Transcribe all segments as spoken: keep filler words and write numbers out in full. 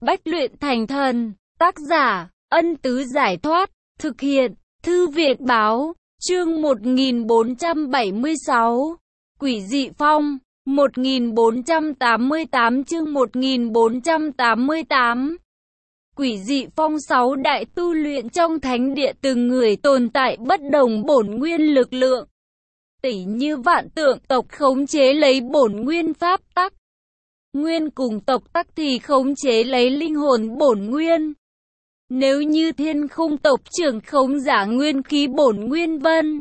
bách luyện thành thần. Tác giả, Ân Tứ Giải Thoát. Thực hiện, Thư viện Báo. Chương một nghìn bốn trăm bảy mươi sáu. Quỷ dị phong. một nghìn bốn trăm tám mươi tám chương một nghìn bốn trăm tám mươi tám. Quỷ dị phong. Sáu đại tu luyện trong thánh địa, từng người tồn tại bất đồng bổn nguyên lực lượng. Tỉ như vạn tượng tộc khống chế lấy bổn nguyên pháp tắc. Nguyên cùng tộc tắc thì khống chế lấy linh hồn bổn nguyên. Nếu như thiên khung tộc trưởng khống giả nguyên khí bổn nguyên vân.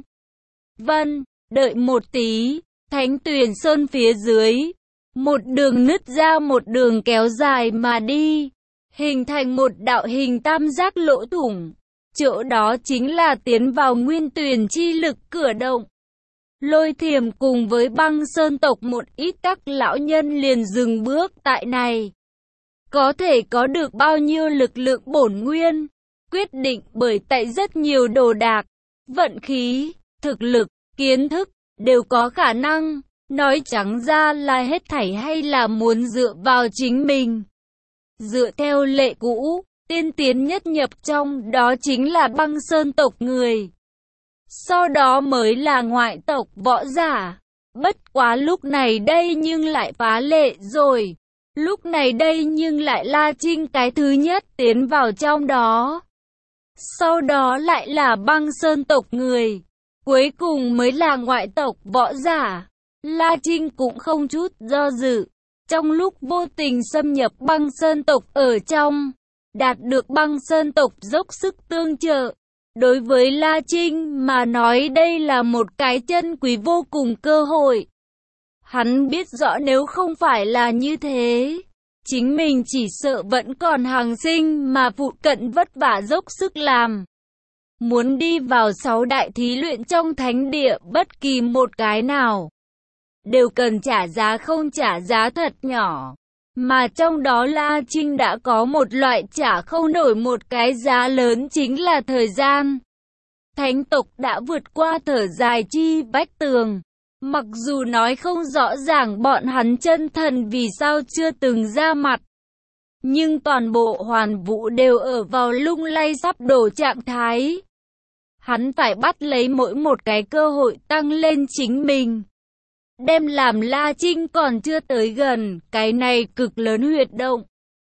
Vân, đợi một tí, Thánh Tuyền Sơn phía dưới. Một đường nứt ra, một đường kéo dài mà đi. Hình thành một đạo hình tam giác lỗ thủng. Chỗ đó chính là tiến vào nguyên tuyền chi lực cửa động. Lôi Thiềm cùng với Băng Sơn tộc một ít các lão nhân liền dừng bước tại này. Có thể có được bao nhiêu lực lượng bổn nguyên, quyết định bởi tại rất nhiều đồ đạc, vận khí, thực lực, kiến thức, đều có khả năng. Nói trắng ra là hết thảy hay là muốn dựa vào chính mình. Dựa theo lệ cũ, tiên tiến nhất nhập trong đó chính là Băng Sơn tộc người. Sau đó mới là ngoại tộc võ giả. Bất quá lúc này đây nhưng lại phá lệ rồi. Lúc này đây nhưng lại La Trinh cái thứ nhất tiến vào trong đó. Sau đó lại là Băng Sơn tộc người. Cuối cùng mới là ngoại tộc võ giả. La Trinh cũng không chút do dự. Trong lúc vô tình xâm nhập Băng Sơn tộc ở trong, đạt được Băng Sơn tộc dốc sức tương trợ. Đối với La Trinh mà nói đây là một cái chân quý vô cùng cơ hội. Hắn biết rõ nếu không phải là như thế, chính mình chỉ sợ vẫn còn hàng sinh mà phụ cận vất vả dốc sức làm. Muốn đi vào sáu đại thí luyện trong thánh địa bất kỳ một cái nào, đều cần trả giá không trả giá thật nhỏ. Mà trong đó La Trinh đã có một loại trả không nổi một cái giá lớn, chính là thời gian. Thánh tộc đã vượt qua thở dài chi vách tường. Mặc dù nói không rõ ràng bọn hắn chân thần vì sao chưa từng ra mặt, nhưng toàn bộ hoàn vũ đều ở vào lung lay sắp đổ trạng thái. Hắn phải bắt lấy mỗi một cái cơ hội tăng lên chính mình. Đem làm La Trinh còn chưa tới gần cái này cực lớn huyệt động,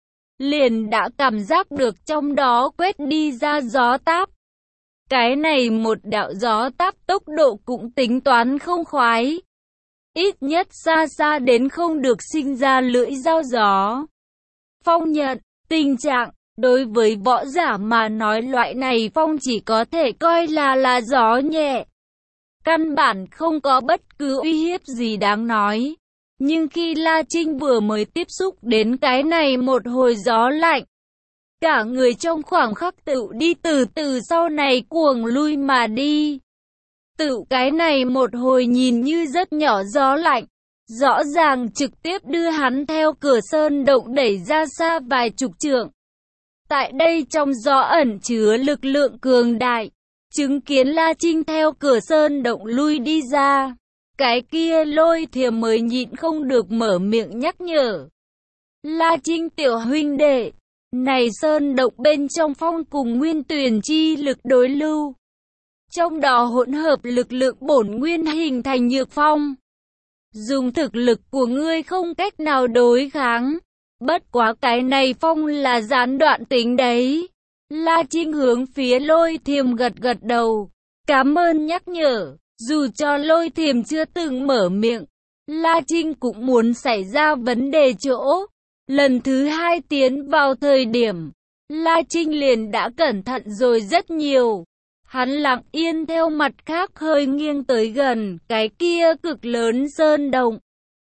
liền đã cảm giác được trong đó quét đi ra gió táp. Cái này một đạo gió táp tốc độ cũng tính toán không khoái. Ít nhất xa xa đến không được sinh ra lưỡi dao gió. Phong nhận, tình trạng, đối với võ giả mà nói loại này phong chỉ có thể coi là là gió nhẹ. Căn bản không có bất cứ uy hiếp gì đáng nói. Nhưng khi La Trinh vừa mới tiếp xúc đến cái này một hồi gió lạnh, cả người trong khoảng khắc tự đi từ từ sau này cuồng lui mà đi. Tự cái này một hồi nhìn như rất nhỏ gió lạnh, rõ ràng trực tiếp đưa hắn theo cửa sơn động đẩy ra xa vài chục trượng. Tại đây trong gió ẩn chứa lực lượng cường đại. Chứng kiến La Trinh theo cửa sơn động lui đi ra, cái kia Lôi Thiềm mới nhịn không được mở miệng nhắc nhở. La Trinh tiểu huynh đệ, này sơn động bên trong phong cùng nguyên tuyền chi lực đối lưu. Trong đó hỗn hợp lực lượng bổn nguyên hình thành nhược phong. Dùng thực lực của ngươi không cách nào đối kháng. Bất quá cái này phong là gián đoạn tính đấy. La Trinh hướng phía Lôi Thiềm gật gật đầu. Cảm ơn nhắc nhở. Dù cho Lôi Thiềm chưa từng mở miệng, La Trinh cũng muốn xảy ra vấn đề chỗ. Lần thứ hai tiến vào thời điểm, La Trinh liền đã cẩn thận rồi rất nhiều. Hắn lặng yên theo mặt khác hơi nghiêng tới gần cái kia cực lớn sơn động.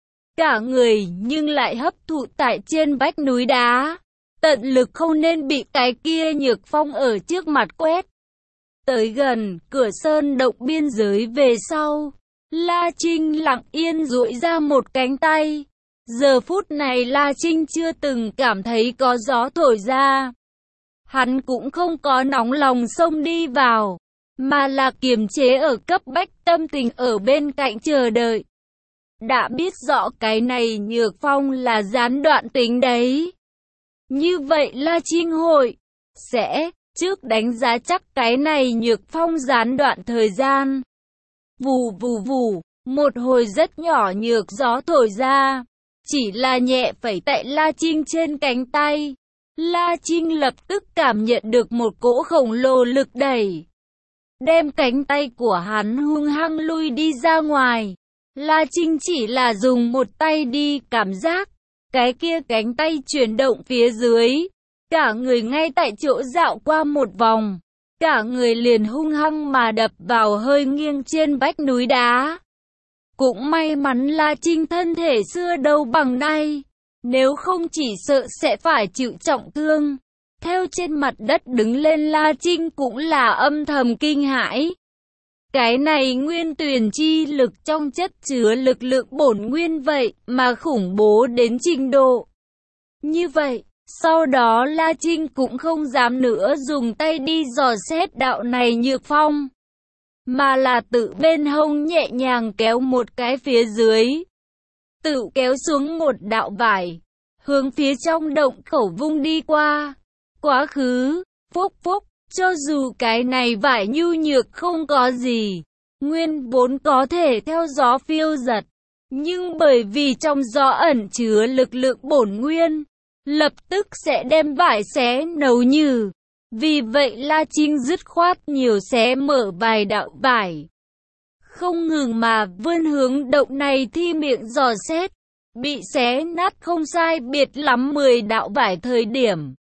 Cả người nhưng lại hấp thụ tại trên vách núi đá. Tận lực không nên bị cái kia nhược phong ở trước mặt quét. Tới gần cửa sơn động biên giới về sau, La Trinh lặng yên duỗi ra một cánh tay. Giờ phút này La Trinh chưa từng cảm thấy có gió thổi ra. Hắn cũng không có nóng lòng xông đi vào, mà là kiềm chế ở cấp bách tâm tình ở bên cạnh chờ đợi. Đã biết rõ cái này nhược phong là gián đoạn tính đấy. Như vậy La Trinh hội sẽ trước đánh giá chắc cái này Nhược Phong gián đoạn thời gian. Vù vù vù, một hồi rất nhỏ nhược gió thổi ra, chỉ là nhẹ phẩy tại La Trinh trên cánh tay. La Trinh lập tức cảm nhận được một cỗ khổng lồ lực đẩy, đem cánh tay của hắn hung hăng lui đi ra ngoài. La Trinh chỉ là dùng một tay đi cảm giác, cái kia cánh tay chuyển động phía dưới, cả người ngay tại chỗ dạo qua một vòng, cả người liền hung hăng mà đập vào hơi nghiêng trên vách núi đá. Cũng may mắn La Trinh thân thể xưa đâu bằng nay, nếu không chỉ sợ sẽ phải chịu trọng thương. Theo trên mặt đất đứng lên La Trinh cũng là âm thầm kinh hãi. Cái này nguyên tuyền chi lực trong chất chứa lực lượng bổn nguyên vậy mà khủng bố đến trình độ như vậy. Sau đó La Trinh cũng không dám nữa dùng tay đi dò xét đạo này Nhược Phong, mà là tự bên hông nhẹ nhàng kéo một cái phía dưới, tự kéo xuống một đạo vải, hướng phía trong động khẩu vung đi qua. Quá khứ, phúc phúc, cho dù cái này vải nhu nhược không có gì, nguyên vốn có thể theo gió phiêu giật, nhưng bởi vì trong gió ẩn chứa lực lượng bổn nguyên, lập tức sẽ đem vải xé nấu nhừ. Vì vậy La Trinh dứt khoát nhiều xé mở vài đạo vải, không ngừng mà vươn hướng động này thi miệng dò xét. Bị xé nát không sai biệt lắm mười đạo vải thời điểm,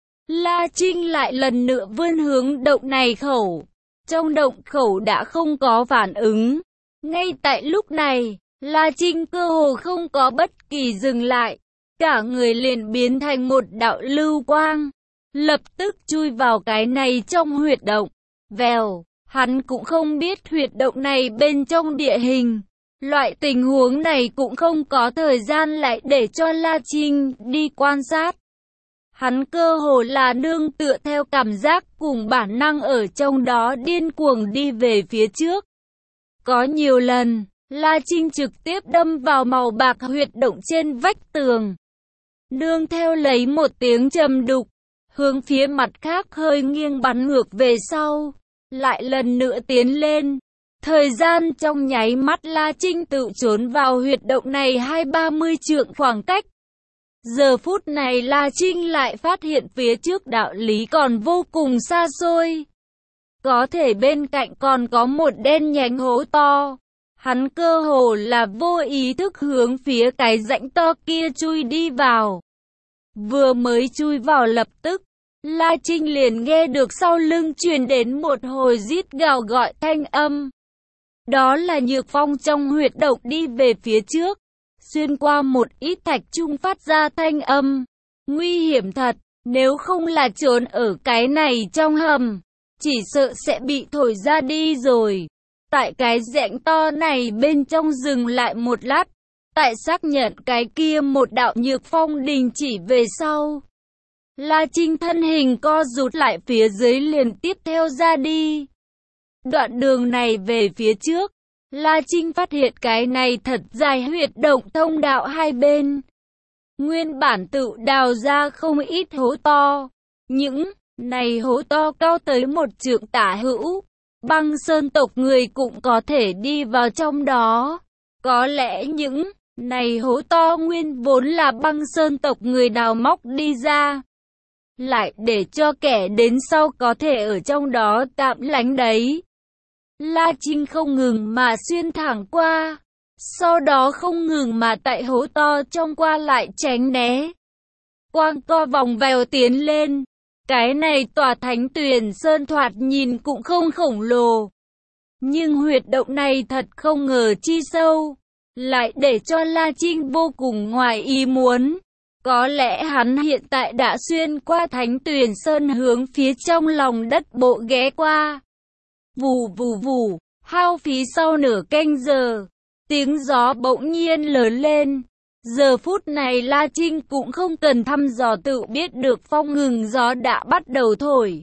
La Trinh lại lần nữa vươn hướng động này khẩu. Trong động khẩu đã không có phản ứng. Ngay tại lúc này, La Trinh cơ hồ không có bất kỳ dừng lại, cả người liền biến thành một đạo lưu quang, lập tức chui vào cái này trong huyệt động. Vèo, hắn cũng không biết huyệt động này bên trong địa hình. Loại tình huống này cũng không có thời gian lại để cho La Trinh đi quan sát. Hắn cơ hồ là nương tựa theo cảm giác cùng bản năng ở trong đó điên cuồng đi về phía trước. Có nhiều lần, La Trinh trực tiếp đâm vào màu bạc huyệt động trên vách tường. Nương theo lấy một tiếng trầm đục, hướng phía mặt khác hơi nghiêng bắn ngược về sau, lại lần nữa tiến lên. Thời gian trong nháy mắt La Trinh tự trốn vào huyệt động này hai ba mươi trượng khoảng cách. Giờ phút này La Trinh lại phát hiện phía trước đạo lý còn vô cùng xa xôi. Có thể bên cạnh còn có một đen nhánh hố to. Hắn cơ hồ là vô ý thức hướng phía cái rãnh to kia chui đi vào. Vừa mới chui vào lập tức, La Trinh liền nghe được sau lưng truyền đến một hồi rít gào gọi thanh âm. Đó là Nhược Phong trong huyệt động đi về phía trước, xuyên qua một ít thạch trung phát ra thanh âm. Nguy hiểm thật, nếu không là trốn ở cái này trong hầm, chỉ sợ sẽ bị thổi ra đi rồi. Tại cái rãnh to này bên trong dừng lại một lát, tại xác nhận cái kia một đạo Nhược Phong đình chỉ về sau, La Trinh thân hình co rụt lại phía dưới liền tiếp theo ra đi. Đoạn đường này về phía trước, La Trinh phát hiện cái này thật dài huyệt động thông đạo hai bên. Nguyên bản tự đào ra không ít hố to. Những này hố to cao tới một trượng tả hữu. Băng sơn tộc người cũng có thể đi vào trong đó. Có lẽ những này hố to nguyên vốn là băng sơn tộc người đào móc đi ra, lại để cho kẻ đến sau có thể ở trong đó tạm lánh đấy. La Trinh không ngừng mà xuyên thẳng qua, sau đó không ngừng mà tại hố to trong qua lại tránh né. Quang co vòng vèo tiến lên, cái này tòa thánh tuyền sơn thoạt nhìn cũng không khổng lồ. Nhưng huyệt động này thật không ngờ chi sâu, lại để cho La Trinh vô cùng ngoài ý muốn. Có lẽ hắn hiện tại đã xuyên qua thánh tuyền sơn hướng phía trong lòng đất bộ ghé qua. Vù vù vù, hao phí sau nửa canh giờ, tiếng gió bỗng nhiên lớn lên. Giờ phút này La Trinh cũng không cần thăm dò tự biết được phong ngừng gió đã bắt đầu thổi.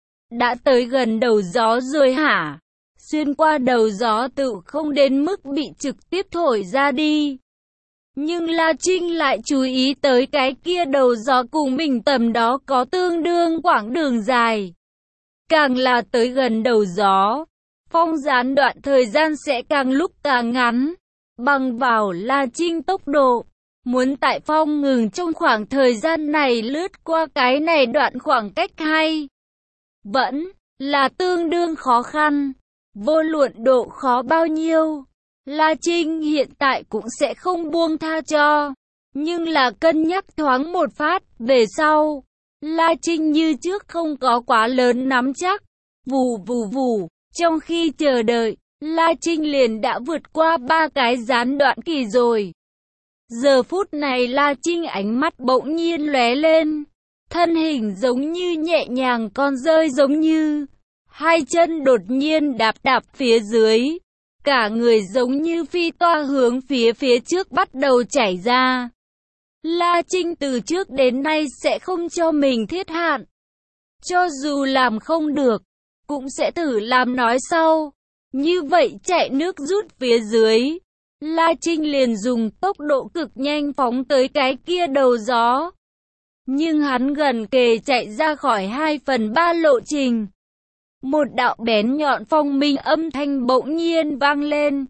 Đã tới gần đầu gió rồi hả? Xuyên qua đầu gió tự không đến mức bị trực tiếp thổi ra đi. Nhưng La Trinh lại chú ý tới cái kia đầu gió cùng mình tầm đó có tương đương quãng đường dài. Càng là tới gần đầu gió, phong gián đoạn thời gian sẽ càng lúc càng ngắn. Bằng vào La Trinh tốc độ, muốn tại phong ngừng trong khoảng thời gian này lướt qua cái này đoạn khoảng cách hay vẫn là tương đương khó khăn. Vô luận độ khó bao nhiêu, La Trinh hiện tại cũng sẽ không buông tha cho. Nhưng là cân nhắc thoáng một phát, về sau, La Trinh như trước không có quá lớn nắm chắc. Vù vù vù, trong khi chờ đợi, La Trinh liền đã vượt qua ba cái gián đoạn kỳ rồi. Giờ phút này La Trinh ánh mắt bỗng nhiên lóe lên, thân hình giống như nhẹ nhàng con rơi giống như, hai chân đột nhiên đạp đạp phía dưới, cả người giống như phi toa hướng phía phía trước bắt đầu chảy ra. La Trinh từ trước đến nay sẽ không cho mình thiết hạn, cho dù làm không được, cũng sẽ thử làm nói sau. Như vậy chạy nước rút phía dưới, La Trinh liền dùng tốc độ cực nhanh phóng tới cái kia đầu gió. Nhưng hắn gần kề chạy ra khỏi hai phần ba lộ trình. Một đạo bén nhọn phong minh âm thanh bỗng nhiên vang lên.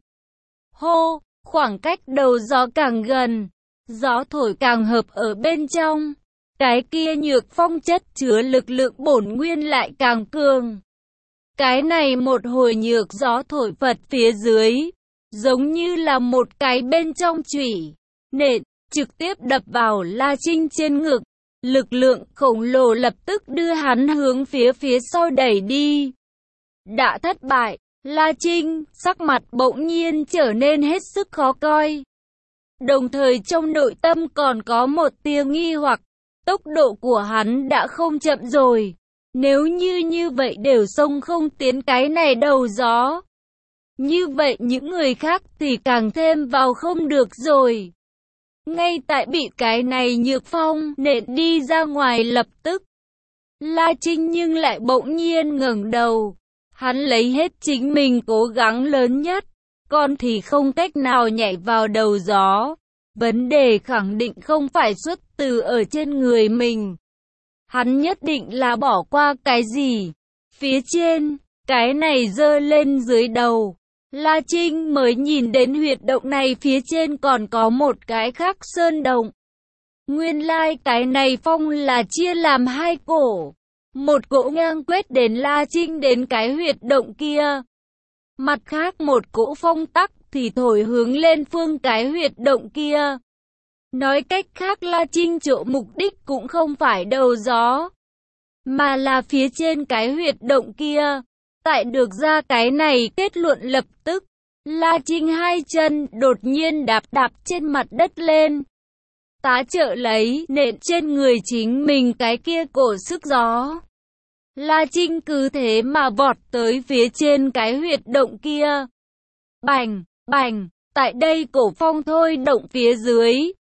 Hô, khoảng cách đầu gió càng gần, gió thổi càng hợp ở bên trong. Cái kia nhược phong chất chứa lực lượng bổn nguyên lại càng cường. Cái này một hồi nhược gió thổi phật phía dưới, giống như là một cái bên trong chủy nện, trực tiếp đập vào La Trinh trên ngực. Lực lượng khổng lồ lập tức đưa hắn hướng phía phía sau đẩy đi. Đã thất bại, La Trinh, sắc mặt bỗng nhiên trở nên hết sức khó coi. Đồng thời trong nội tâm còn có một tia nghi hoặc, tốc độ của hắn đã không chậm rồi. Nếu như như vậy đều xông không tiến cái này đầu gió, như vậy những người khác thì càng thêm vào không được rồi. Ngay tại bị cái này nhược phong nện đi ra ngoài lập tức, La Trinh nhưng lại bỗng nhiên ngẩng đầu. Hắn lấy hết chính mình cố gắng lớn nhất, còn thì không cách nào nhảy vào đầu gió. Vấn đề khẳng định không phải xuất từ ở trên người mình. Hắn nhất định là bỏ qua cái gì. Phía trên, cái này giơ lên dưới đầu. La Trinh mới nhìn đến huyệt động này phía trên còn có một cái khác sơn động. Nguyên lai like cái này phong là chia làm hai cổ. Một cỗ ngang quét đến La Trinh đến cái huyệt động kia. Mặt khác một cỗ phong tắc thì thổi hướng lên phương cái huyệt động kia. Nói cách khác La Trinh chỗ mục đích cũng không phải đầu gió, mà là phía trên cái huyệt động kia. Tại được ra cái này kết luận lập tức, La Trinh hai chân đột nhiên đạp đạp trên mặt đất lên. Tá trợ lấy nện trên người chính mình cái kia cổ sức gió. La Trinh cứ thế mà vọt tới phía trên cái huyệt động kia. Bành, bành, tại đây cổ phong thôi động phía dưới.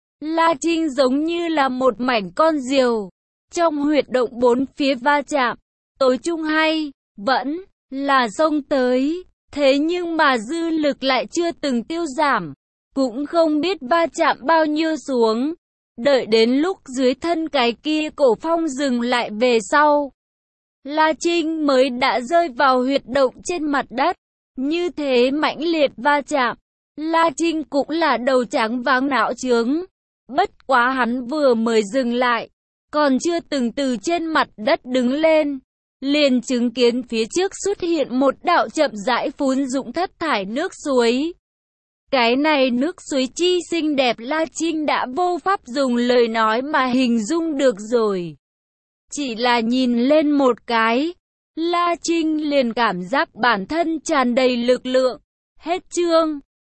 La Trinh giống như là một mảnh con diều. Trong huyệt động bốn phía va chạm. Tối chung hay, vẫn là xông tới. Thế nhưng mà dư lực lại chưa từng tiêu giảm. Cũng không biết va chạm bao nhiêu xuống. Đợi đến lúc dưới thân cái kia cổ phong dừng lại về sau, La Trinh mới đã rơi vào huyệt động trên mặt đất. Như thế mãnh liệt va chạm, La Trinh cũng là đầu trắng váng não trướng. Bất quá hắn vừa mới dừng lại, còn chưa từng từ trên mặt đất đứng lên, liền chứng kiến phía trước xuất hiện một đạo chậm rãi phun dũng thất thải nước suối. Cái này nước suối chi xinh đẹp La Trinh đã vô pháp dùng lời nói mà hình dung được rồi. Chỉ là nhìn lên một cái, La Trinh liền cảm giác bản thân tràn đầy lực lượng. Hết chương.